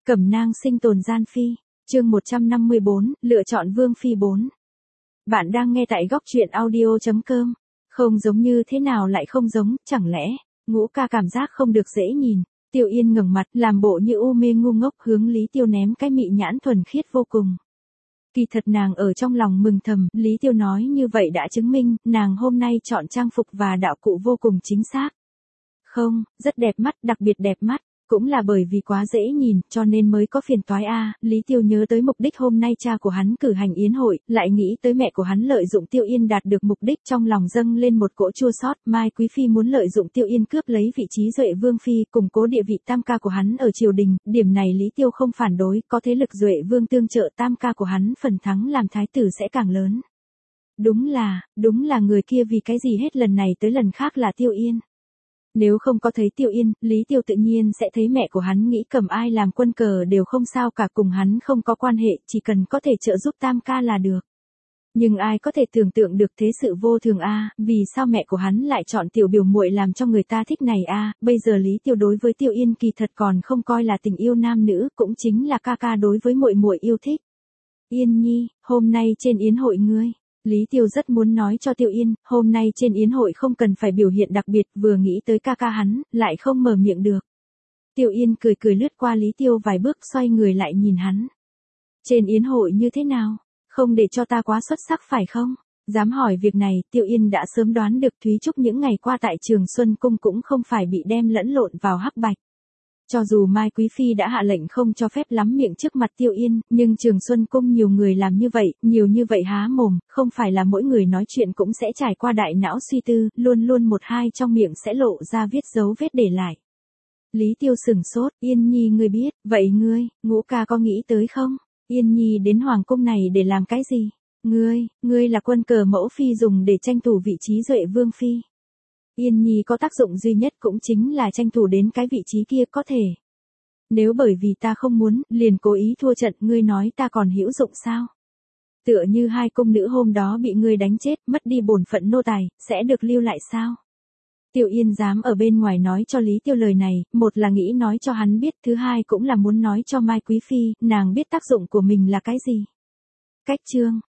Cẩm nang sinh tồn gian phi, chương 154, lựa chọn vương phi 4. Bạn đang nghe tại góc truyện audio.com. Không giống như thế nào lại không giống, chẳng lẽ, Ngũ ca cảm giác không được dễ nhìn. Tiêu Yên ngẩng mặt, làm bộ như u mê ngu ngốc hướng Lý Tiêu ném cái mị nhãn thuần khiết vô cùng. Kỳ thật nàng ở trong lòng mừng thầm, Lý Tiêu nói như vậy đã chứng minh, nàng hôm nay chọn trang phục và đạo cụ vô cùng chính xác. Không, rất đẹp mắt, đặc biệt đẹp mắt. Cũng là bởi vì quá dễ nhìn, cho nên mới có phiền toái a. Lý Tiêu nhớ tới mục đích hôm nay cha của hắn cử hành yến hội, lại nghĩ tới mẹ của hắn lợi dụng Tiêu Yên đạt được mục đích, trong lòng dâng lên một cỗ chua xót. Mai Quý Phi muốn lợi dụng Tiêu Yên cướp lấy vị trí Duệ Vương Phi, củng cố địa vị tam ca của hắn ở triều đình, điểm này Lý Tiêu không phản đối, có thế lực Duệ Vương tương trợ tam ca của hắn, phần thắng làm thái tử sẽ càng lớn. Đúng là người kia vì cái gì hết lần này tới lần khác là Tiêu Yên. Nếu không có thấy Tiêu Yên, Lý Tiêu tự nhiên sẽ thấy mẹ của hắn nghĩ cầm ai làm quân cờ đều không sao cả, cùng hắn không có quan hệ, chỉ cần có thể trợ giúp tam ca là được. Nhưng ai có thể tưởng tượng được thế sự vô thường a, vì sao mẹ của hắn lại chọn tiểu biểu muội làm cho người ta thích này a? Bây giờ Lý Tiêu đối với Tiêu Yên kỳ thật còn không coi là tình yêu nam nữ, cũng chính là ca ca đối với muội muội yêu thích. Yên Nhi, hôm nay trên yến hội ngươi. Lý Tiêu rất muốn nói cho Tiêu Yên, hôm nay trên yến hội không cần phải biểu hiện đặc biệt, vừa nghĩ tới ca ca hắn, lại không mở miệng được. Tiêu Yên cười lướt qua Lý Tiêu vài bước, xoay người lại nhìn hắn. Trên yến hội như thế nào? Không để cho ta quá xuất sắc phải không? Dám hỏi việc này, Tiêu Yên đã sớm đoán được Thúy Trúc những ngày qua tại Trường Xuân Cung cũng không phải bị đem lẫn lộn vào hắc bạch. Cho dù Mai Quý Phi đã hạ lệnh không cho phép lắm miệng trước mặt Tiêu Yên, nhưng Trường Xuân Cung nhiều người làm như vậy, nhiều như vậy há mồm, không phải là mỗi người nói chuyện cũng sẽ trải qua đại não suy tư, luôn một hai trong miệng sẽ lộ ra viết dấu vết để lại. Lý Tiêu sừng sốt, Yên Nhi ngươi biết, vậy ngươi, Ngũ ca có nghĩ tới không? Yên Nhi đến Hoàng Cung này để làm cái gì? Ngươi là quân cờ mẫu phi dùng để tranh thủ vị trí Duệ Vương Phi. Yên Nhi có tác dụng duy nhất cũng chính là tranh thủ đến cái vị trí kia có thể. Nếu bởi vì ta không muốn, liền cố ý thua trận, ngươi nói ta còn hữu dụng sao? Tựa như hai cung nữ hôm đó bị ngươi đánh chết, mất đi bổn phận nô tài, sẽ được lưu lại sao? Tiêu Yên dám ở bên ngoài nói cho Lý Tiêu lời này, một là nghĩ nói cho hắn biết, thứ hai cũng là muốn nói cho Mai Quý Phi, nàng biết tác dụng của mình là cái gì. Cách chương,